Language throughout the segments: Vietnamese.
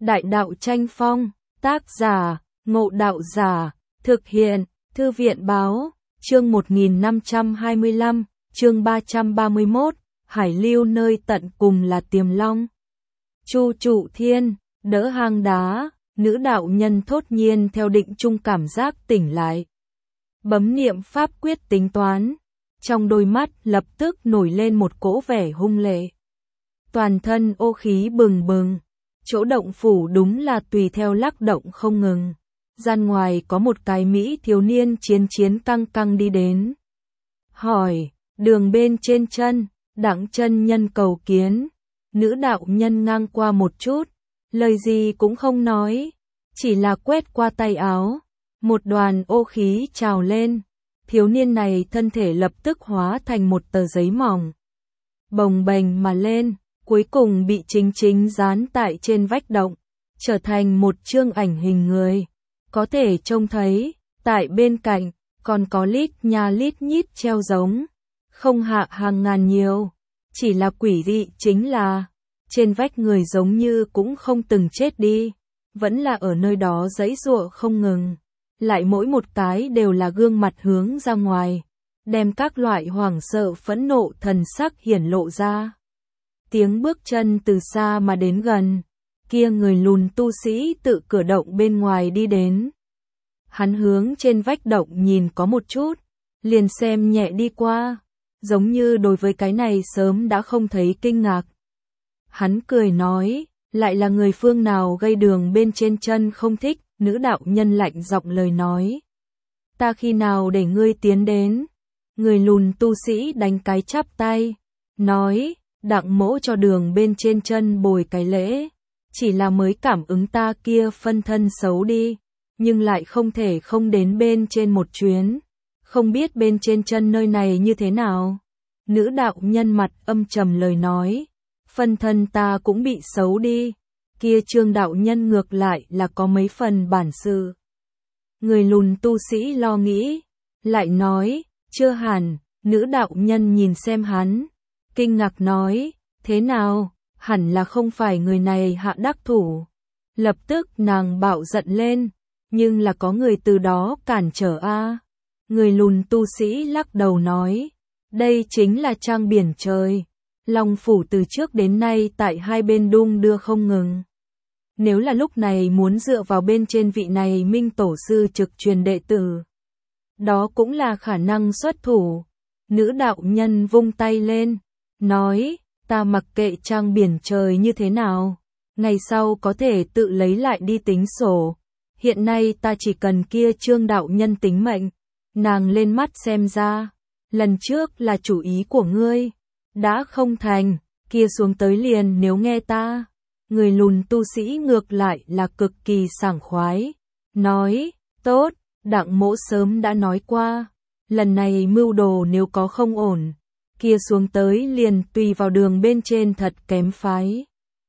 Đại đạo tranh phong, tác giả, Ngộ Đạo Giả, thực hiện, Thư viện báo, chương 1525, chương 331, Hải lưu nơi tận cùng là Tiềm Long. Chu Trụ Thiên, đỡ hang đá, nữ đạo nhân thốt nhiên theo định chung cảm giác tỉnh lại. Bấm niệm pháp quyết tính toán, trong đôi mắt lập tức nổi lên một cỗ vẻ hung lệ. Toàn thân ô khí bừng bừng, chỗ động phủ đúng là tùy theo lắc động không ngừng. Gian ngoài có một cái mỹ thiếu niên chiến căng căng đi đến. Hỏi, đường bên trên chân, Đặng chân nhân cầu kiến. Nữ đạo nhân ngang qua một chút, lời gì cũng không nói, chỉ là quét qua tay áo, một đoàn ô khí trào lên. Thiếu niên này thân thể lập tức hóa thành một tờ giấy mỏng, bồng bềnh mà lên, cuối cùng bị chính dán tại trên vách động, trở thành một chương ảnh hình người. Có thể trông thấy, tại bên cạnh, còn có lít nhít treo giống, không hạ hàng ngàn nhiều. Chỉ là quỷ dị chính là, trên vách người giống như cũng không từng chết đi, vẫn là ở nơi đó giãy giụa không ngừng. Lại mỗi một cái đều là gương mặt hướng ra ngoài, đem các loại hoảng sợ phẫn nộ thần sắc hiển lộ ra. Tiếng bước chân từ xa mà đến gần, kia người lùn tu sĩ tự cửa động bên ngoài đi đến. Hắn hướng trên vách động nhìn có một chút, liền xem nhẹ đi qua, giống như đối với cái này sớm đã không thấy kinh ngạc. Hắn cười nói, lại là người phương nào gây đường bên trên chân không thích. Nữ đạo nhân lạnh giọng lời nói, ta khi nào để ngươi tiến đến? Người lùn tu sĩ đánh cái chắp tay, nói, Đặng mỗ cho đường bên trên chân bồi cái lễ, chỉ là mới cảm ứng ta kia phân thân xấu đi, nhưng lại không thể không đến bên trên một chuyến, không biết bên trên chân nơi này như thế nào. Nữ đạo nhân mặt âm trầm lời nói, phân thân ta cũng bị xấu đi. Kia Trương đạo nhân ngược lại là có mấy phần bản sự. Người lùn tu sĩ lo nghĩ, lại nói, chưa hẳn. Nữ đạo nhân nhìn xem hắn, kinh ngạc nói, thế nào, hẳn là không phải người này hạ đắc thủ. Lập tức nàng bạo giận lên, nhưng là có người từ đó cản trở a. Người lùn tu sĩ lắc đầu nói, đây chính là Trang Biển Trời. Long phủ từ trước đến nay tại hai bên đung đưa không ngừng. Nếu là lúc này muốn dựa vào bên trên vị này minh tổ sư trực truyền đệ tử, đó cũng là khả năng xuất thủ. Nữ đạo nhân vung tay lên, nói, ta mặc kệ Trang Biển Trời như thế nào, ngày sau có thể tự lấy lại đi tính sổ. Hiện nay ta chỉ cần kia Trương đạo nhân tính mệnh. Nàng lên mắt xem ra, lần trước là chủ ý của ngươi, đã không thành, kia xuống tới liền nếu nghe ta. Người lùn tu sĩ ngược lại là cực kỳ sảng khoái, nói, tốt, Đặng mỗ sớm đã nói qua, lần này mưu đồ nếu có không ổn, kia xuống tới liền tùy vào đường bên trên thật kém phái.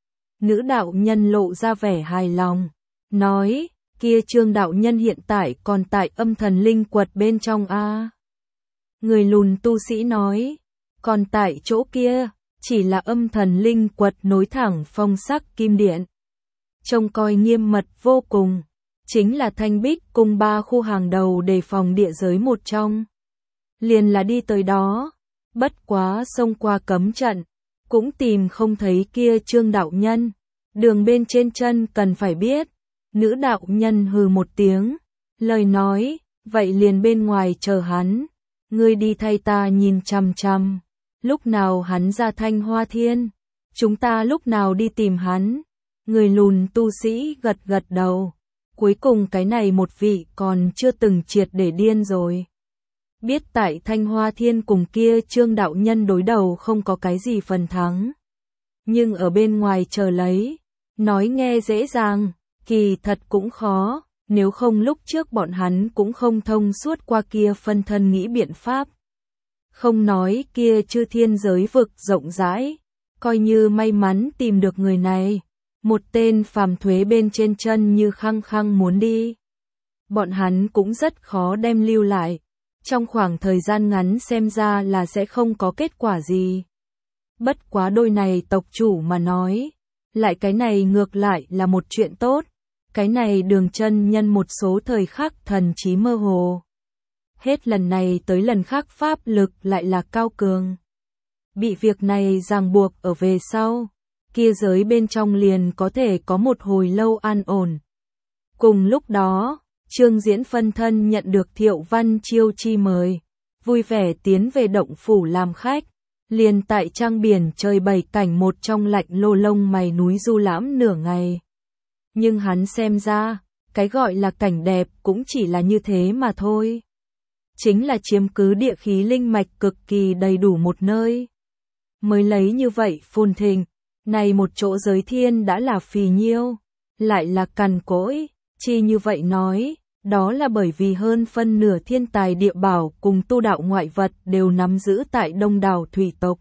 Nữ đạo nhân lộ ra vẻ hài lòng, nói, kia Trương đạo nhân hiện tại còn tại âm thần linh quật bên trong a. Người lùn tu sĩ nói, còn tại chỗ kia, chỉ là âm thần linh quật nối thẳng phong sắc kim điện. Trông coi nghiêm mật vô cùng, chính là Thanh Bích cùng 3 khu hàng đầu đề phòng địa giới một trong. Liền là đi tới đó, bất quá xông qua cấm trận, cũng tìm không thấy kia Trương đạo nhân. Đường bên trên chân cần phải biết. Nữ đạo nhân hừ một tiếng, lời nói, vậy liền bên ngoài chờ hắn, ngươi đi thay ta nhìn chằm chằm. Lúc nào hắn ra Thanh Hoa Thiên, chúng ta lúc nào đi tìm hắn. Người lùn tu sĩ gật đầu, cuối cùng cái này một vị còn chưa từng triệt để điên rồi. Biết tại Thanh Hoa Thiên cùng kia Trương đạo nhân đối đầu không có cái gì phần thắng, nhưng ở bên ngoài chờ lấy, nói nghe dễ dàng, kỳ thật cũng khó, nếu không lúc trước bọn hắn cũng không thông suốt qua kia phân thân nghĩ biện pháp. Không nói kia chư thiên giới vực rộng rãi, coi như may mắn tìm được người này, một tên phàm thuế bên trên chân như khăng muốn đi. Bọn hắn cũng rất khó đem lưu lại, trong khoảng thời gian ngắn xem ra là sẽ không có kết quả gì. Bất quá đôi này tộc chủ mà nói, Lại cái này ngược lại là một chuyện tốt. Cái này Đường chân nhân một số thời khắc thần trí mơ hồ. Hết lần này tới lần khác pháp lực lại là cao cường. Bị việc này ràng buộc ở về sau, kia giới bên trong liền có thể có một hồi lâu an ổn. Cùng lúc đó, Trương Diễn phân thân nhận được Thiệu Văn Chiêu chi mời, vui vẻ tiến về động phủ làm khách, liền tại trang biển trời bày cảnh một trong lạnh lô lông mày núi du lãm nửa ngày. Nhưng hắn xem ra, cái gọi là cảnh đẹp cũng chỉ là như thế mà thôi. Chính là chiếm cứ địa khí linh mạch cực kỳ đầy đủ một nơi. Mới lấy như vậy phồn thịnh, này một chỗ giới thiên đã là phì nhiêu, lại là cằn cỗi, chi như vậy nói, đó là bởi vì hơn phân nửa thiên tài địa bảo cùng tu đạo ngoại vật đều nắm giữ tại đông đảo thủy tộc.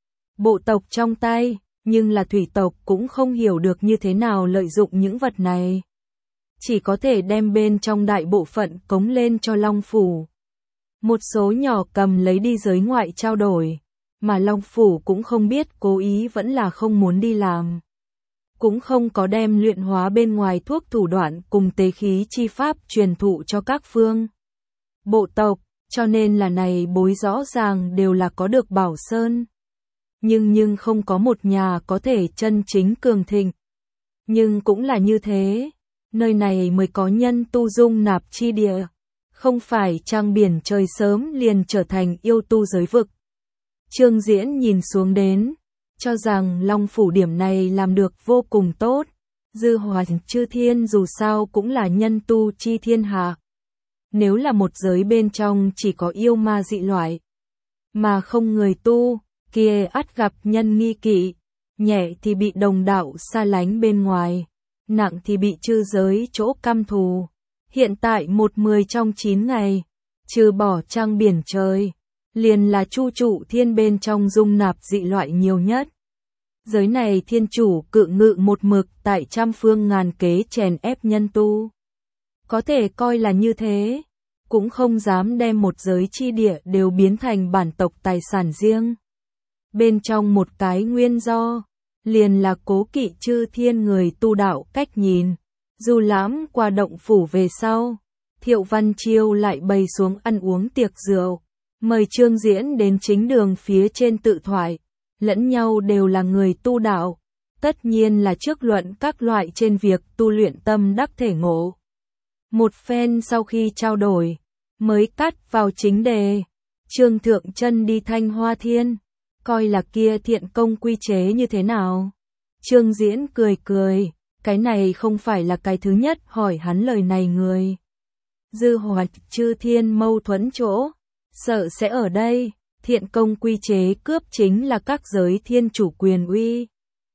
Bộ tộc trong tay, nhưng là thủy tộc cũng không hiểu được như thế nào lợi dụng những vật này. Chỉ có thể đem bên trong đại bộ phận cống lên cho Long Phủ. Một số nhỏ cầm lấy đi giới ngoại trao đổi, mà Long Phủ cũng không biết cố ý vẫn là không muốn đi làm. Cũng không có đem luyện hóa bên ngoài thuốc thủ đoạn cùng tế khí chi pháp truyền thụ cho các phương bộ tộc, cho nên là này bối rõ ràng đều là có được bảo sơn. Nhưng không có một nhà có thể chân chính cường thịnh. Nhưng cũng là như thế, nơi này mới có nhân tu dung nạp chi địa, không phải trang biển trời sớm liền trở thành yêu tu giới vực. Trương Diễn nhìn xuống đến, cho rằng Long Phủ điểm này làm được vô cùng tốt. Dư Hoài Chư Thiên dù sao cũng là nhân tu chi thiên hạ. Nếu là một giới bên trong chỉ có yêu ma dị loại, mà không người tu, kia ắt gặp nhân nghi kỵ, nhẹ thì bị đồng đạo xa lánh bên ngoài, nặng thì bị chư giới chỗ căm thù. Hiện tại 10 trong 9 ngày, trừ bỏ trang biển trời, liền là chu trụ thiên bên trong dung nạp dị loại nhiều nhất. Giới này thiên chủ cự ngự một mực tại trăm phương ngàn kế chèn ép nhân tu. Có thể coi là như thế, cũng không dám đem một giới chi địa đều biến thành bản tộc tài sản riêng. Bên trong một cái nguyên do, liền là cố kỵ chư thiên người tu đạo cách nhìn. Du lãm qua động phủ về sau, Thiệu Văn Chiêu lại bày xuống ăn uống tiệc rượu, mời Trương Diễn đến chính đường phía trên tự thoại, lẫn nhau đều là người tu đạo, tất nhiên là trước luận các loại trên việc tu luyện tâm đắc thể ngộ. Một phen sau khi trao đổi, mới cắt vào chính đề, Trương Thượng Chân đi Thanh Hoa Thiên, coi là kia thiện công quy chế như thế nào. Trương Diễn cười cười, cái này không phải là cái thứ nhất hỏi hắn lời này người. Dư Hoài Chư Thiên mâu thuẫn chỗ, sợ sẽ ở đây, thiện công quy chế cướp chính là các giới thiên chủ quyền uy.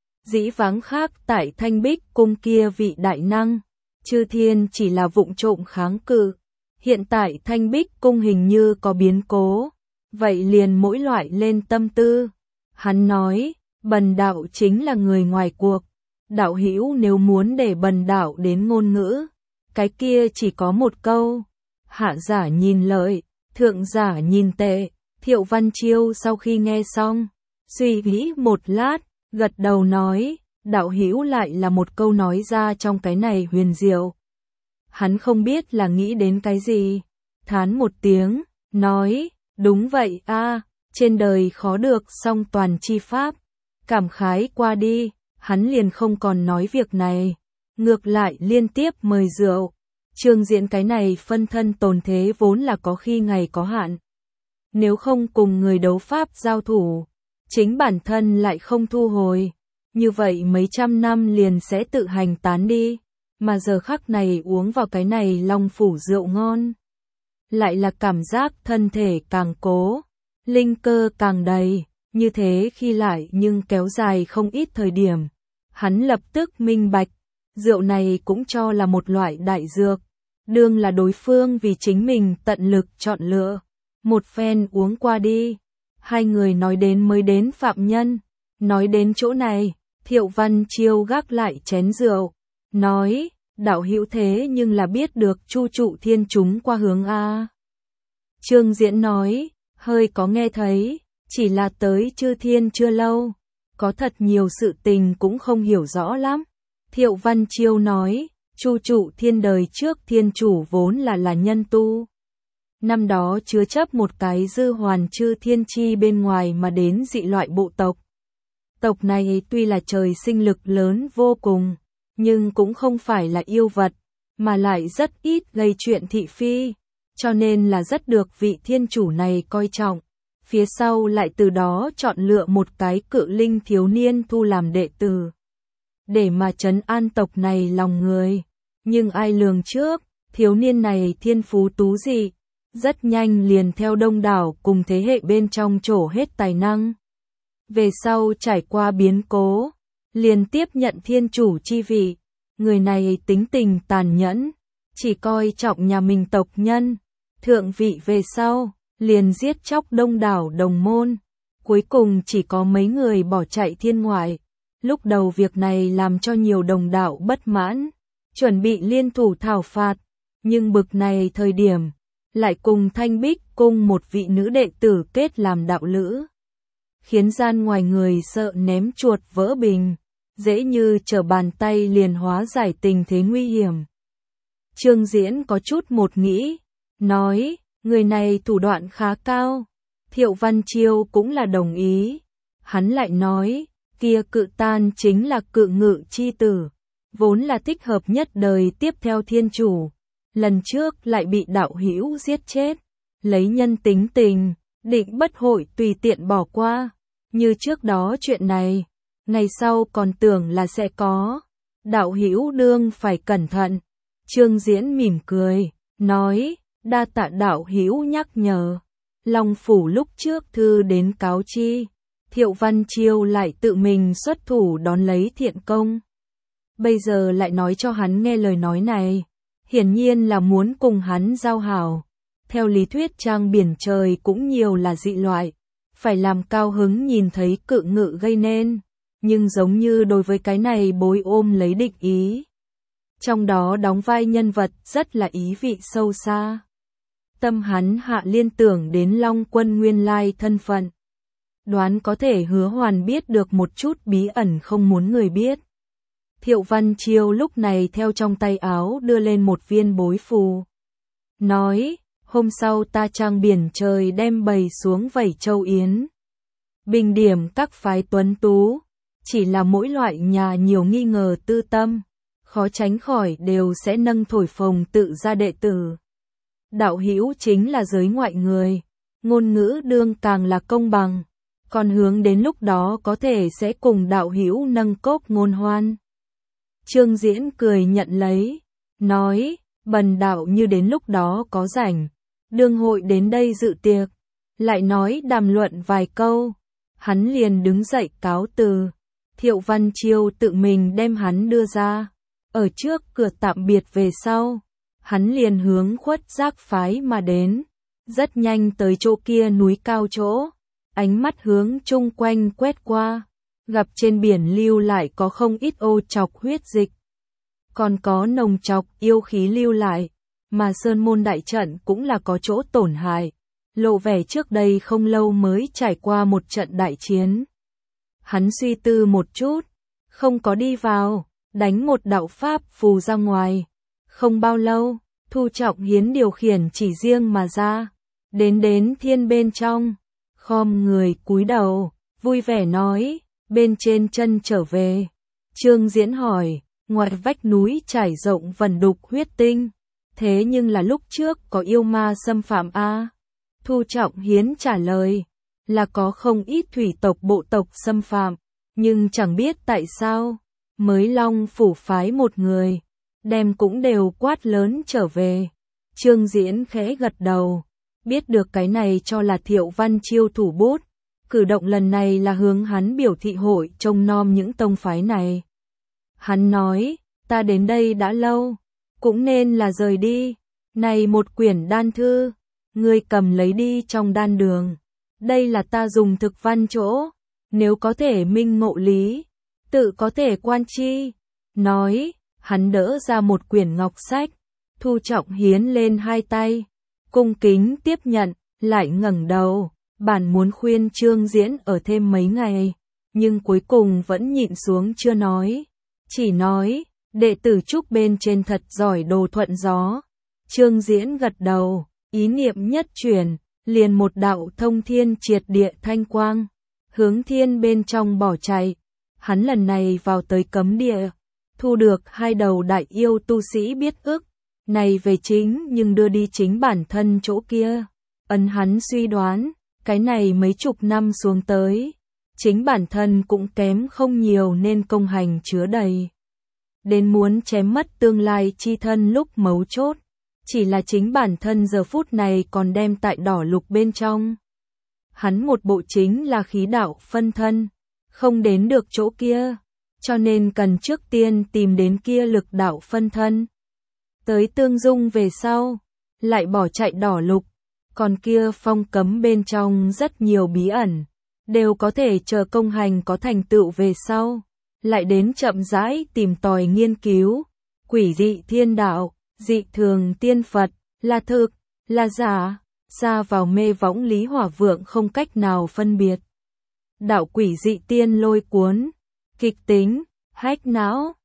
Dĩ vãng khác tại Thanh Bích cung kia vị đại năng, Chư Thiên chỉ là vụng trộm kháng cự. Hiện tại Thanh Bích cung hình như có biến cố, vậy liền mỗi loại lên tâm tư. Hắn nói, bần đạo chính là người ngoài cuộc. Đạo hữu nếu muốn để bần đạo đến ngôn ngữ, cái kia chỉ có một câu, hạ giả nhìn lợi, thượng giả nhìn tệ. Thiệu Văn Chiêu sau khi nghe xong, suy nghĩ một lát, gật đầu nói, đạo hữu lại là một câu nói ra trong cái này huyền diệu. Hắn không biết là nghĩ đến cái gì, thán một tiếng, nói, đúng vậy a, trên đời khó được song toàn chi pháp. Cảm khái qua đi, hắn liền không còn nói việc này, ngược lại liên tiếp mời rượu. Trương Diễn cái này phân thân tồn thế vốn là có khi ngày có hạn. Nếu không cùng người đấu pháp giao thủ, chính bản thân lại không thu hồi, như vậy mấy trăm năm liền sẽ tự hành tán đi, mà giờ khắc này uống vào cái này Long Phủ rượu ngon. Lại là cảm giác thân thể càng cố, linh cơ càng đầy, như thế khi lại nhưng kéo dài không ít thời điểm. Hắn lập tức minh bạch, rượu này cũng cho là một loại đại dược, đương là đối phương vì chính mình tận lực chọn lựa. Một phen uống qua đi, hai người nói đến mới đến phạm nhân, nói đến chỗ này, Thiệu Văn Chiêu gác lại chén rượu, nói, đạo hữu thế nhưng là biết được chu trụ thiên chúng qua hướng A. Trương Diễn nói, hơi có nghe thấy, chỉ là tới Chư Thiên chưa lâu, có thật nhiều sự tình cũng không hiểu rõ lắm. Thiệu Văn Chiêu nói, Chu Trụ Thiên đời trước thiên chủ vốn là nhân tu. Năm đó chứa chấp một cái dư hoàn chư thiên chi bên ngoài mà đến dị loại bộ tộc. Tộc này tuy là trời sinh lực lớn vô cùng, nhưng cũng không phải là yêu vật, mà lại rất ít gây chuyện thị phi, cho nên là rất được vị thiên chủ này coi trọng. Phía sau lại từ đó chọn lựa một cái cự linh thiếu niên thu làm đệ tử, để mà trấn an tộc này lòng người. Nhưng ai lường trước, thiếu niên này thiên phú tú dị, rất nhanh liền theo đông đảo cùng thế hệ bên trong trổ hết tài năng. Về sau trải qua biến cố, liền tiếp nhận thiên chủ chi vị. Người này tính tình tàn nhẫn, chỉ coi trọng nhà mình tộc nhân. Thượng vị về sau, liền giết chóc đông đảo đồng môn. Cuối cùng chỉ có mấy người bỏ chạy thiên ngoại. Lúc đầu việc này làm cho nhiều đồng đạo bất mãn, chuẩn bị liên thủ thảo phạt. Nhưng bực này thời điểm, lại cùng Thanh Bích cung một vị nữ đệ tử kết làm đạo lữ, khiến gian ngoài người sợ ném chuột vỡ bình, dễ như trở bàn tay liền hóa giải tình thế nguy hiểm. Trương Diễn có chút một nghĩ, nói, người này thủ đoạn khá cao. Thiệu Văn Chiêu cũng là đồng ý. Hắn lại nói, kia Cự Tan chính là Cự Ngự chi tử, vốn là thích hợp nhất đời tiếp theo thiên chủ. Lần trước lại bị đạo hữu giết chết, lấy nhân tính tình, định bất hội tùy tiện bỏ qua. Như trước đó chuyện này, ngày sau còn tưởng là sẽ có. Đạo hữu đương phải cẩn thận. Trương Diễn mỉm cười, nói, đa tạ đạo hữu nhắc nhở. Long phủ lúc trước thư đến cáo chi, Thiệu Văn Chiêu lại tự mình xuất thủ đón lấy thiện công. Bây giờ lại nói cho hắn nghe lời nói này, hiển nhiên là muốn cùng hắn giao hảo. Theo lý thuyết trang biển trời cũng nhiều là dị loại, phải làm cao hứng nhìn thấy Cự Ngự gây nên, nhưng giống như đối với cái này bối ôm lấy địch ý. Trong đó đóng vai nhân vật rất là ý vị sâu xa. Tâm hắn hạ liên tưởng đến Long Quân nguyên lai thân phận. Đoán có thể Hứa Hoàn biết được một chút bí ẩn không muốn người biết. Thiệu Văn Chiêu lúc này theo trong tay áo đưa lên một viên bối phù. Nói, hôm sau ta trang biển trời đem bày xuống vẩy châu yến. Bình điểm các phái tuấn tú, chỉ là mỗi loại nhà nhiều nghi ngờ tư tâm, khó tránh khỏi đều sẽ nâng thổi phồng tự ra đệ tử. Đạo hữu chính là giới ngoại người, ngôn ngữ đương càng là công bằng, còn hướng đến lúc đó có thể sẽ cùng đạo hữu nâng cốc ngôn hoan. Trương Diễn cười nhận lấy, nói, bần đạo như đến lúc đó có rảnh, đương hội đến đây dự tiệc, lại nói đàm luận vài câu. Hắn liền đứng dậy cáo từ. Thiệu Văn Chiêu tự mình đem hắn đưa ra, ở trước cửa tạm biệt về sau, hắn liền hướng Khuất Giác phái mà đến, rất nhanh tới chỗ kia núi cao chỗ, ánh mắt hướng chung quanh quét qua, gặp trên biển lưu lại có không ít ô trọc huyết dịch, còn có nồng trọc yêu khí lưu lại, mà Sơn Môn đại trận cũng là có chỗ tổn hại, lộ vẻ trước đây không lâu mới trải qua một trận đại chiến. Hắn suy tư một chút, không có đi vào, đánh một đạo pháp phù ra ngoài. Không bao lâu, Thu Trọng Hiến điều khiển chỉ riêng mà ra, đến thiên bên trong, khom người cúi đầu, vui vẻ nói, bên trên chân trở về. Trương Diễn hỏi, ngoài vách núi trải rộng vần đục huyết tinh, thế nhưng là lúc trước có yêu ma xâm phạm a? Thu Trọng Hiến trả lời, là có không ít thủy tộc bộ tộc xâm phạm, nhưng chẳng biết tại sao, mới Long phủ phái một người, đem cũng đều quát lớn trở về. Trương Diễn khẽ gật đầu, biết được cái này cho là Thiệu Văn Chiêu thủ bút, cử động lần này là hướng hắn biểu thị hội trông nom những tông phái này. Hắn nói, ta đến đây đã lâu, cũng nên là rời đi, này một quyển đan thư, ngươi cầm lấy đi trong đan đường, đây là ta dùng thực văn chỗ, nếu có thể minh ngộ lý, tự có thể quan chi. Nói, hắn đỡ ra một quyển ngọc sách, Thu Trọng Hiến lên hai tay, cung kính tiếp nhận, lại ngẩng đầu, bản muốn khuyên Trương Diễn ở thêm mấy ngày, nhưng cuối cùng vẫn nhịn xuống chưa nói. Chỉ nói, đệ tử Trúc bên trên thật giỏi đồ thuận gió. Trương Diễn gật đầu, ý niệm nhất chuyển, liền một đạo thông thiên triệt địa thanh quang, hướng thiên bên trong bỏ chạy. Hắn lần này vào tới cấm địa, thu được 2 đầu đại yêu tu sĩ biết ức, này về chính nhưng đưa đi chính bản thân chỗ kia. Hắn suy đoán, cái này mấy chục năm xuống tới, chính bản thân cũng kém không nhiều nên công hành chứa đầy. Đến muốn chém mất tương lai chi thân lúc mấu chốt, chỉ là chính bản thân giờ phút này còn đem tại đỏ lục bên trong. Hắn một bộ chính là khí đạo phân thân, không đến được chỗ kia, cho nên cần trước tiên tìm đến kia lực đạo phân thân. Tới tương dung về sau, lại bỏ chạy đỏ lục, còn kia phong cấm bên trong rất nhiều bí ẩn, đều có thể chờ công hành có thành tựu về sau, lại đến chậm rãi tìm tòi nghiên cứu. Quỷ dị thiên đạo, dị thường tiên Phật, là thực, là giả, xa vào mê võng Lý Hỏa Vượng không cách nào phân biệt. Đạo quỷ dị tiên lôi cuốn, kịch tính, hách não,